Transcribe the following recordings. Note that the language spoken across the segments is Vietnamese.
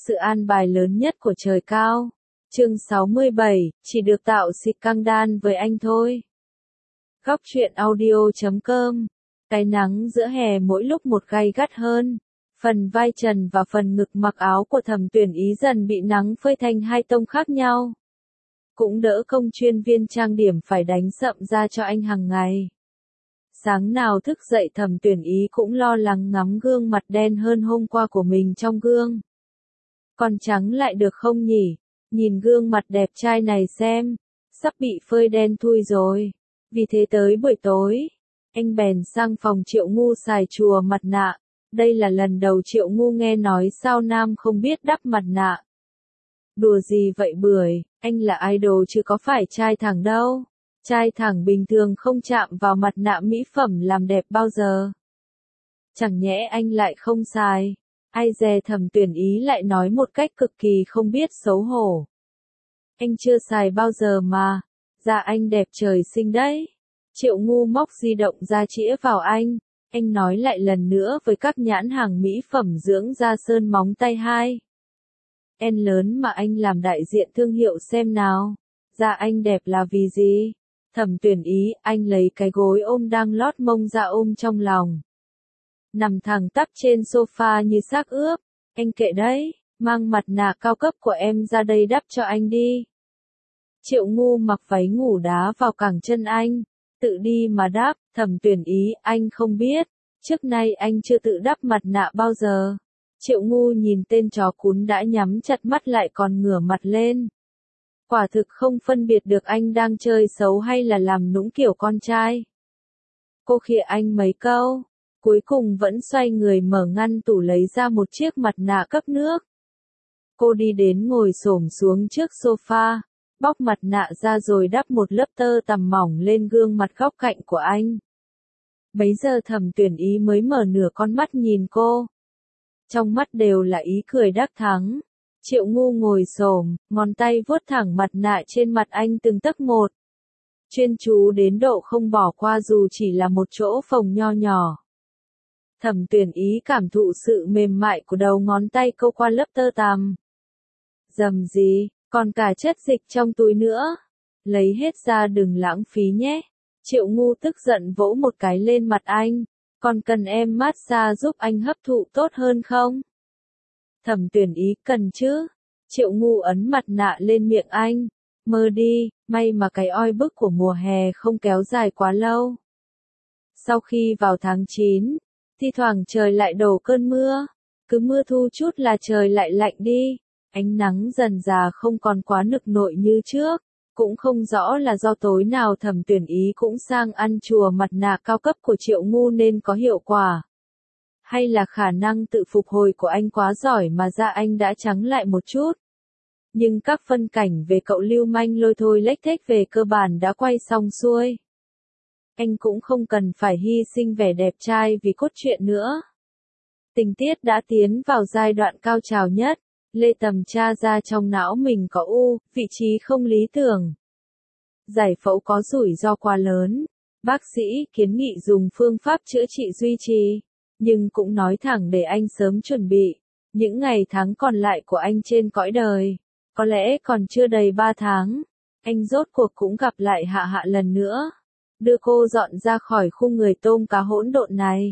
sự an bài lớn nhất của trời cao. Chương 67, chỉ được tạo xịt căng đan với anh thôi. Góc truyện audio.com. Cái nắng giữa hè mỗi lúc một gay gắt hơn. Phần vai trần và phần ngực mặc áo của Thẩm Tuyển Ý dần bị nắng phơi thành hai tông khác nhau. Cũng đỡ công chuyên viên trang điểm phải đánh sậm da cho anh hàng ngày. Sáng nào thức dậy Thẩm Tuyển Ý cũng lo lắng ngắm gương mặt đen hơn hôm qua của mình trong gương. Còn trắng lại được không nhỉ? Nhìn gương mặt đẹp trai này xem, sắp bị phơi đen thui rồi. Vì thế tới buổi tối, anh bèn sang phòng Triệu Ngu xài chùa mặt nạ. Đây là lần đầu Triệu Ngu nghe nói sao nam không biết đắp mặt nạ. Đùa gì vậy bưởi, anh là idol chứ có phải trai thẳng đâu. Trai thẳng bình thường không chạm vào mặt nạ mỹ phẩm làm đẹp bao giờ. Chẳng nhẽ anh lại không xài. Ai dè Thẩm Tuyển Ý lại nói một cách cực kỳ không biết xấu hổ. Anh chưa xài bao giờ mà. Da anh đẹp trời xinh đấy. Triệu Ngu móc di động ra chĩa vào anh. Anh nói lại lần nữa với các nhãn hàng mỹ phẩm dưỡng da sơn móng tay 2. N lớn mà anh làm đại diện thương hiệu xem nào. Da anh đẹp là vì gì? Thẩm Tuyển Ý, anh lấy cái gối ôm đang lót mông ra ôm trong lòng. Nằm thẳng tắp trên sofa như xác ướp. Anh kệ đấy, mang mặt nạ cao cấp của em ra đây đắp cho anh đi. Triệu Ngu mặc váy ngủ đá vào cẳng chân anh. Tự đi mà đắp. Thẩm Tuyển Ý, anh không biết. Trước nay anh chưa tự đắp mặt nạ bao giờ. Triệu Ngu nhìn tên chó cún đã nhắm chặt mắt lại còn ngửa mặt lên. Quả thực không phân biệt được anh đang chơi xấu hay là làm nũng kiểu con trai. Cô khịa anh mấy câu. Cuối cùng vẫn xoay người mở ngăn tủ lấy ra một chiếc mặt nạ cấp nước. Cô đi đến ngồi xổm xuống trước sofa, bóc mặt nạ ra rồi đắp một lớp tơ tằm mỏng lên gương mặt góc cạnh của anh. Bấy giờ Thẩm Tuyển Ý mới mở nửa con mắt nhìn cô. Trong mắt đều là ý cười đắc thắng. Triệu Ngu ngồi xổm, ngón tay vuốt thẳng mặt nạ trên mặt anh từng tấc một. Chuyên chú đến độ không bỏ qua dù chỉ là một chỗ phồng nho nhỏ. Thẩm Tuyển Ý cảm thụ sự mềm mại của đầu ngón tay câu qua lớp tơ tằm. Dầm gì, còn cả chất dịch trong túi nữa. Lấy hết ra đừng lãng phí nhé. Triệu Ngu tức giận vỗ một cái lên mặt anh. Còn cần em massage giúp anh hấp thụ tốt hơn không? Thẩm Tuyển Ý cần chứ. Triệu Ngu ấn mặt nạ lên miệng anh. Mơ đi, may mà cái oi bức của mùa hè không kéo dài quá lâu. Sau khi vào tháng 9, thi thoảng trời lại đổ cơn mưa. Cứ mưa thu chút là trời lại lạnh đi. Ánh nắng dần già không còn quá nực nội như trước. Cũng không rõ là do tối nào Thẩm Tuyển Ý cũng sang ăn chùa mặt nạ cao cấp của Triệu Ngu nên có hiệu quả. Hay là khả năng tự phục hồi của anh quá giỏi mà da anh đã trắng lại một chút. Nhưng các phân cảnh về cậu lưu manh lôi thôi lếch thếch về cơ bản đã quay xong xuôi. Anh cũng không cần phải hy sinh vẻ đẹp trai vì cốt truyện nữa. Tình tiết đã tiến vào giai đoạn cao trào nhất. Lê Tầm tra ra trong não mình có u, vị trí không lý tưởng. Giải phẫu có rủi ro quá lớn. Bác sĩ kiến nghị dùng phương pháp chữa trị duy trì. Nhưng cũng nói thẳng để anh sớm chuẩn bị. Những ngày tháng còn lại của anh trên cõi đời. Có lẽ còn chưa đầy 3 tháng. Anh rốt cuộc cũng gặp lại Hạ Hạ lần nữa. Đưa cô dọn ra khỏi khu người tôm cá hỗn độn này.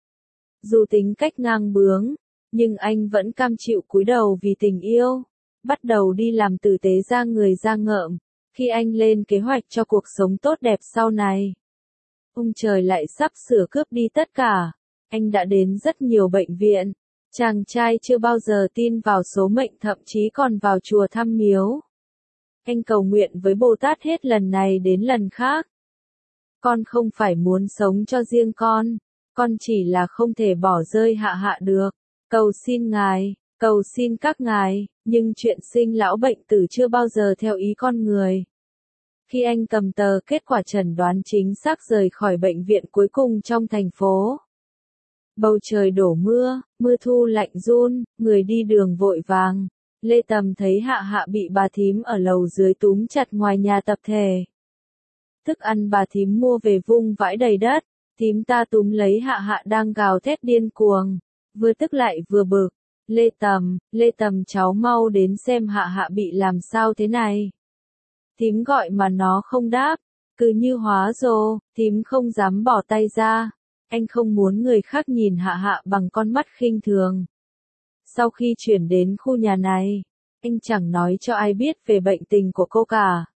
Dù tính cách ngang bướng, nhưng anh vẫn cam chịu cúi đầu vì tình yêu. Bắt đầu đi làm tử tế ra người ra ngợm. Khi anh lên kế hoạch cho cuộc sống tốt đẹp sau này. Ông trời lại sắp sửa cướp đi tất cả. Anh đã đến rất nhiều bệnh viện. Chàng trai chưa bao giờ tin vào số mệnh thậm chí còn vào chùa thăm miếu. Anh cầu nguyện với Bồ Tát hết lần này đến lần khác. Con không phải muốn sống cho riêng con chỉ là không thể bỏ rơi Hạ Hạ được. Cầu xin ngài, cầu xin các ngài, nhưng chuyện sinh lão bệnh tử chưa bao giờ theo ý con người. Khi anh cầm tờ kết quả chẩn đoán chính xác rời khỏi bệnh viện cuối cùng trong thành phố. Bầu trời đổ mưa, mưa thu lạnh run, người đi đường vội vàng. Lê Tầm thấy Hạ Hạ bị bà thím ở lầu dưới túm chặt ngoài nhà tập thể. Thức ăn bà thím mua về vung vãi đầy đất, thím ta túm lấy Hạ Hạ đang gào thét điên cuồng, vừa tức lại vừa bực. Lê Tầm cháu mau đến xem Hạ Hạ bị làm sao thế này. Thím gọi mà nó không đáp, cứ như hóa rồ, thím không dám bỏ tay ra. Anh không muốn người khác nhìn Hạ Hạ bằng con mắt khinh thường. Sau khi chuyển đến khu nhà này, anh chẳng nói cho ai biết về bệnh tình của cô cả.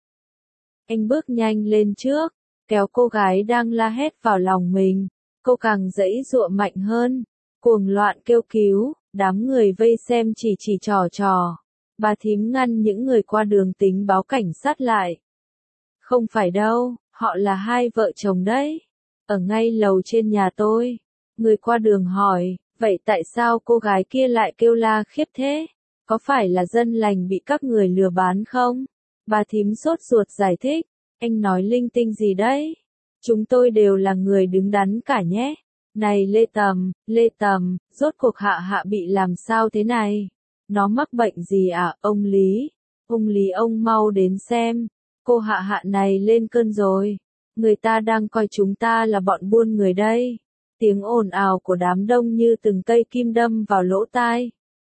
Anh bước nhanh lên trước, kéo cô gái đang la hét vào lòng mình. Cô càng giãy giụa mạnh hơn, cuồng loạn kêu cứu, đám người vây xem chỉ trò. Bà thím ngăn những người qua đường tính báo cảnh sát lại. Không phải đâu, họ là hai vợ chồng đấy. Ở ngay lầu trên nhà tôi. Người qua đường hỏi, vậy tại sao cô gái kia lại kêu la khiếp thế? Có phải là dân lành bị các người lừa bán không? Bà thím sốt ruột giải thích, anh nói linh tinh gì đấy? Chúng tôi đều là người đứng đắn cả nhé. Này Lê Tầm, rốt cuộc Hạ Hạ bị làm sao thế này? Nó mắc bệnh gì à, ông Lý? Ông Lý ông mau đến xem. Cô Hạ Hạ này lên cơn rồi. Người ta đang coi chúng ta là bọn buôn người đây. Tiếng ồn ào của đám đông như từng cây kim đâm vào lỗ tai.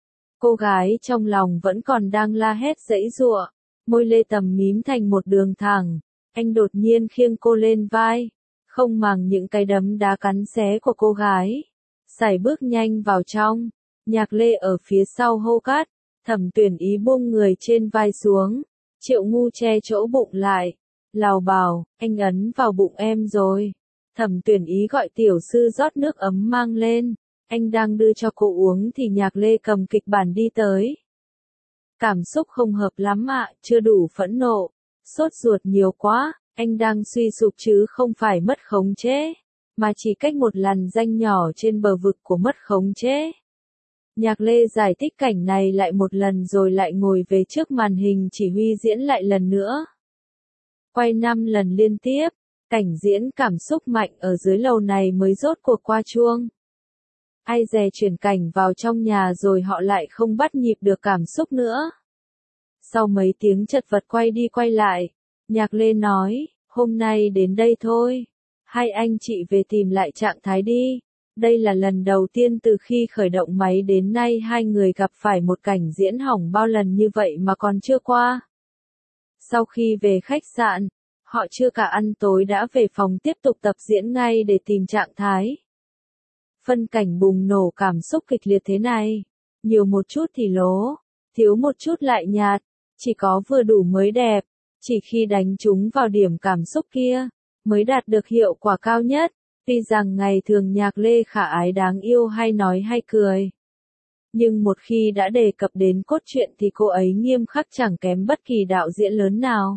Cô gái trong lòng vẫn còn đang la hét giãy giụa. Môi Lê Tầm mím thành một đường thẳng. Anh đột nhiên khiêng cô lên vai. Không màng những cái đấm đá cắn xé của cô gái. Sải bước nhanh vào trong. Nhạc Lê ở phía sau hô cát. Thẩm Tuyển Ý buông người trên vai xuống. Triệu Ngu che chỗ bụng lại. Lào bảo, anh ấn vào bụng em rồi. Thẩm Tuyển Ý gọi tiểu sư rót nước ấm mang lên. Anh đang đưa cho cô uống thì Nhạc Lê cầm kịch bản đi tới. Cảm xúc không hợp lắm ạ, chưa đủ phẫn nộ. Sốt ruột nhiều quá, anh đang suy sụp chứ không phải mất khống chế. Mà chỉ cách một làn ranh nhỏ trên bờ vực của mất khống chế. Nhạc Lê giải thích cảnh này lại một lần rồi lại ngồi về trước màn hình chỉ huy diễn lại lần nữa. Quay 5 lần liên tiếp, cảnh diễn cảm xúc mạnh ở dưới lầu này mới rốt cuộc qua chuông. Ai dè chuyển cảnh vào trong nhà rồi họ lại không bắt nhịp được cảm xúc nữa. Sau mấy tiếng chật vật quay đi quay lại, Nhạc Lê nói, hôm nay đến đây thôi. Hai anh chị về tìm lại trạng thái đi. Đây là lần đầu tiên từ khi khởi động máy đến nay hai người gặp phải một cảnh diễn hỏng bao lần như vậy mà còn chưa qua. Sau khi về khách sạn, họ chưa cả ăn tối đã về phòng tiếp tục tập diễn ngay để tìm trạng thái. Phân cảnh bùng nổ cảm xúc kịch liệt thế này, nhiều một chút thì lố, thiếu một chút lại nhạt, chỉ có vừa đủ mới đẹp, chỉ khi đánh trúng vào điểm cảm xúc kia, mới đạt được hiệu quả cao nhất. Tuy rằng ngày thường Nhạc Lê khả ái đáng yêu hay nói hay cười. Nhưng một khi đã đề cập đến cốt truyện thì cô ấy nghiêm khắc chẳng kém bất kỳ đạo diễn lớn nào.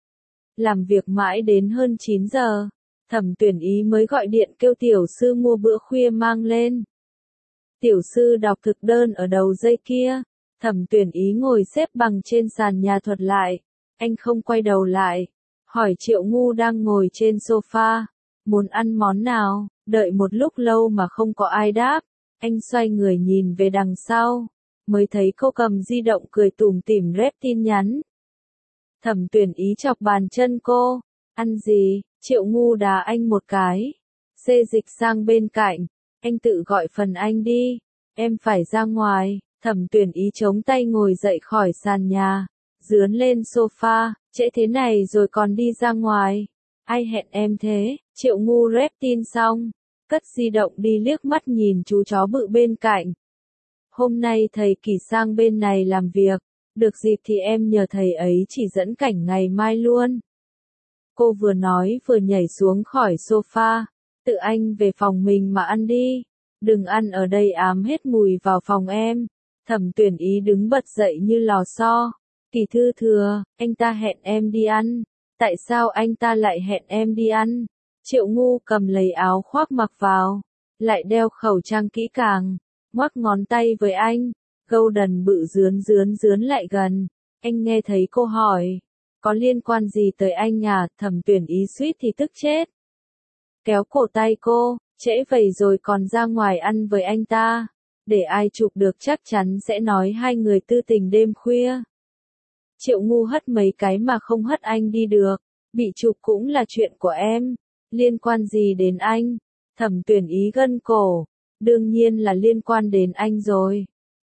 Làm việc mãi đến hơn 9 giờ, Thẩm Tuyển Ý mới gọi điện kêu tiểu sư mua bữa khuya mang lên. Tiểu sư đọc thực đơn ở đầu dây kia, Thẩm Tuyển Ý ngồi xếp bằng trên sàn nhà thuật lại. Anh không quay đầu lại, hỏi Triệu Ngu đang ngồi trên sofa. Muốn ăn món nào? Đợi một lúc lâu mà không có ai đáp. Anh xoay người nhìn về đằng sau. Mới thấy cô cầm di động cười tủm tỉm rep tin nhắn. Thẩm Tuyển Ý chọc bàn chân cô. Ăn gì? Triệu Ngu đá anh một cái. Xê dịch sang bên cạnh. Anh tự gọi phần anh đi. Em phải ra ngoài. Thẩm Tuyển Ý chống tay ngồi dậy khỏi sàn nhà. Dướn lên sofa. Trễ thế này rồi còn đi ra ngoài. Ai hẹn em thế? Triệu Ngu rep tin xong, cất di động đi liếc mắt nhìn chú chó bự bên cạnh. Hôm nay thầy Kỳ sang bên này làm việc, được dịp thì em nhờ thầy ấy chỉ dẫn cảnh ngày mai luôn. Cô vừa nói vừa nhảy xuống khỏi sofa, tự anh về phòng mình mà ăn đi, đừng ăn ở đây ám hết mùi vào phòng em. Thẩm Tuyển Ý đứng bật dậy như lò xo. Kỳ thư thừa, anh ta hẹn em đi ăn. Tại sao anh ta lại hẹn em đi ăn? Triệu Ngu cầm lấy áo khoác mặc vào, lại đeo khẩu trang kỹ càng, ngoắc ngón tay với anh, Golden bự dướn lại gần. Anh nghe thấy cô hỏi, có liên quan gì tới anh à? Thẩm Tuyển Ý suýt thì tức chết. Kéo cổ tay cô, trễ vậy rồi còn ra ngoài ăn với anh ta, để ai chụp được chắc chắn sẽ nói hai người tư tình đêm khuya. Triệu Ngu hất mấy cái mà không hất anh đi được, bị chụp cũng là chuyện của em, liên quan gì đến anh? Thẩm Tuyển Ý gân cổ, đương nhiên là liên quan đến anh rồi.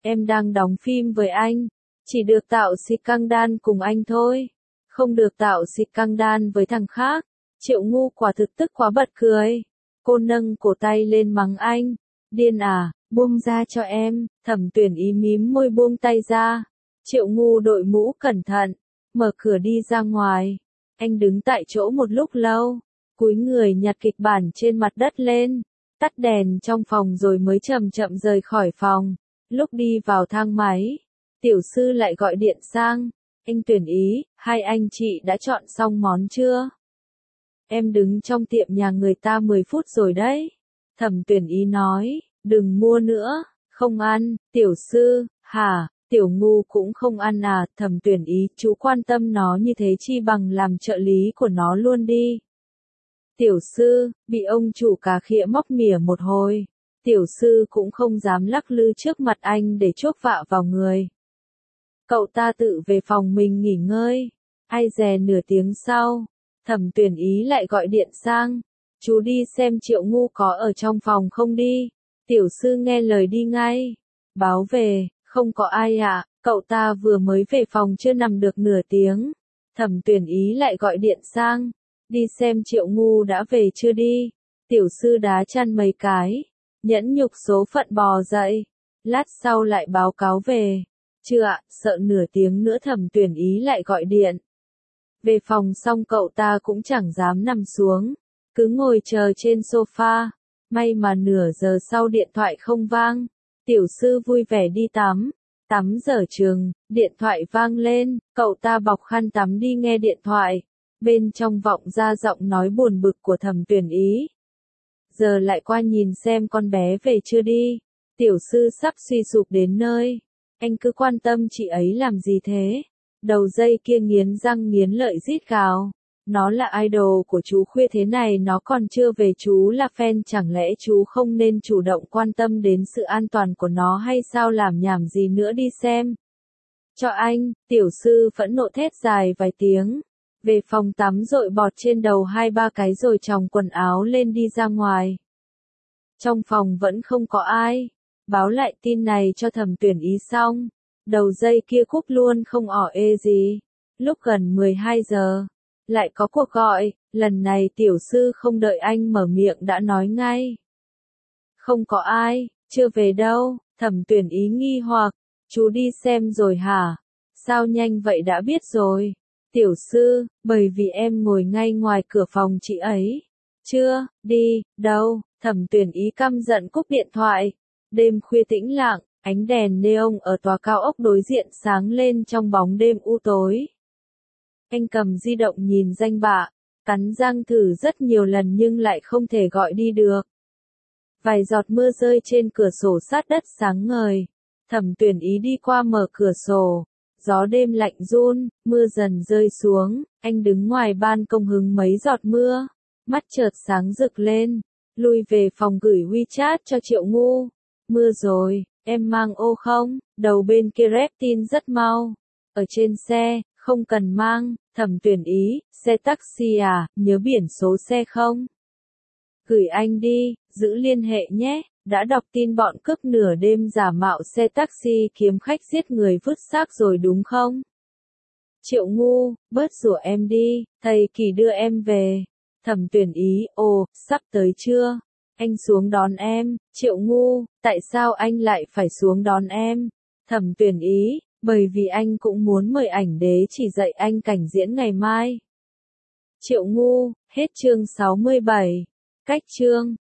Em đang đóng phim với anh. Chỉ được tạo scandal cùng anh thôi. Không được tạo scandal với thằng khác. Triệu Ngu quả thực tức quá bật cười. Cô nâng cổ tay lên mắng anh. Điên à, buông ra cho em. Thẩm Tuyển Ý mím môi buông tay ra. Triệu Ngu đội mũ cẩn thận, mở cửa đi ra ngoài. Anh đứng tại chỗ một lúc lâu, cúi người nhặt kịch bản trên mặt đất lên, tắt đèn trong phòng rồi mới chậm chậm rời khỏi phòng. Lúc đi vào thang máy, tiểu sư lại gọi điện sang. Anh Tuyển Ý, hai anh chị đã chọn xong món chưa? Em đứng trong tiệm nhà người ta 10 phút rồi đấy. Thẩm Tuyển Ý nói, đừng mua nữa, không ăn. Tiểu sư, hả? Tiểu Ngu cũng không ăn à? Thẩm Tuyển Ý, chú quan tâm nó như thế chi bằng làm trợ lý của nó luôn đi. Tiểu sư, bị ông chủ cà khịa móc mỉa một hồi. Tiểu sư cũng không dám lắc lư trước mặt anh để chuốc vạ vào người. Cậu ta tự về phòng mình nghỉ ngơi. Ai dè nửa tiếng sau, Thẩm Tuyển Ý lại gọi điện sang. Chú đi xem Triệu Ngu có ở trong phòng không đi. Tiểu sư nghe lời đi ngay. Báo về, không có ai ạ, cậu ta vừa mới về phòng chưa nằm được nửa tiếng. Thẩm Tuyển Ý lại gọi điện sang. Đi xem Triệu Ngu đã về chưa đi. Tiểu sư đá chăn mấy cái. Nhẫn nhục số phận bò dậy. Lát sau lại báo cáo về. Chưa ạ, sợ nửa tiếng nữa Thẩm Tuyển Ý lại gọi điện. Về phòng xong cậu ta cũng chẳng dám nằm xuống. Cứ ngồi chờ trên sofa. May mà nửa giờ sau điện thoại không vang. Tiểu sư vui vẻ đi tắm. 8 giờ chừng, điện thoại vang lên. Cậu ta bọc khăn tắm đi nghe điện thoại. Bên trong vọng ra giọng nói buồn bực của Thẩm Tuyển Ý. Giờ lại qua nhìn xem con bé về chưa đi. Tiểu sư sắp suy sụp đến nơi. Anh cứ quan tâm chị ấy làm gì thế? Đầu dây kia nghiến răng nghiến lợi rít gào. Nó là idol của chú khuya thế này nó còn chưa về, chú là fan, chẳng lẽ chú không nên chủ động quan tâm đến sự an toàn của nó hay sao? Làm nhảm gì nữa, đi xem. Cho anh, tiểu sư phẫn nộ thét dài vài tiếng. Về phòng tắm dội bọt trên đầu 2-3 cái rồi chòng quần áo lên đi ra ngoài. Trong phòng vẫn không có ai. Báo lại tin này cho Thẩm Tuyển Ý xong. Đầu dây kia cúp luôn không ỏ ê gì. Lúc gần 12 giờ. Lại có cuộc gọi, lần này tiểu sư không đợi anh mở miệng đã nói ngay. Không có ai, chưa về đâu. Thẩm Tuyển Ý nghi hoặc, chú đi xem rồi hả? Sao nhanh vậy đã biết rồi? Tiểu sư, bởi vì em ngồi ngay ngoài cửa phòng chị ấy. Chưa, đi, đâu? Thẩm Tuyển Ý căm giận cúp điện thoại. Đêm khuya tĩnh lặng, ánh đèn neon ở tòa cao ốc đối diện sáng lên trong bóng đêm u tối. Anh cầm di động nhìn danh bạ, cắn răng thử rất nhiều lần nhưng lại không thể gọi đi được. Vài giọt mưa rơi trên cửa sổ sát đất sáng ngời. Thẩm Tuyển Ý đi qua mở cửa sổ. Gió đêm lạnh run, mưa dần rơi xuống. Anh đứng ngoài ban công hứng mấy giọt mưa. Mắt chợt sáng rực lên. Lui về phòng gửi WeChat cho Triệu Ngu. Mưa rồi, em mang ô không? Đầu bên kia rep tin rất mau. Ở trên xe, không cần mang. Thẩm Tuyển Ý, xe taxi à, nhớ biển số xe không? Gửi anh đi, giữ liên hệ nhé. Đã đọc tin bọn cướp nửa đêm giả mạo xe taxi kiếm khách giết người vứt xác rồi đúng không? Triệu Ngu, bớt rủa em đi, thầy Kỳ đưa em về. Thẩm Tuyển Ý, ồ, sắp tới chưa? Anh xuống đón em. Triệu Ngu, tại sao anh lại phải xuống đón em? Thẩm Tuyển Ý, bởi vì anh cũng muốn mời ảnh đế chỉ dạy anh cảnh diễn ngày mai. Triệu Ngu, hết chương 67. Cách chương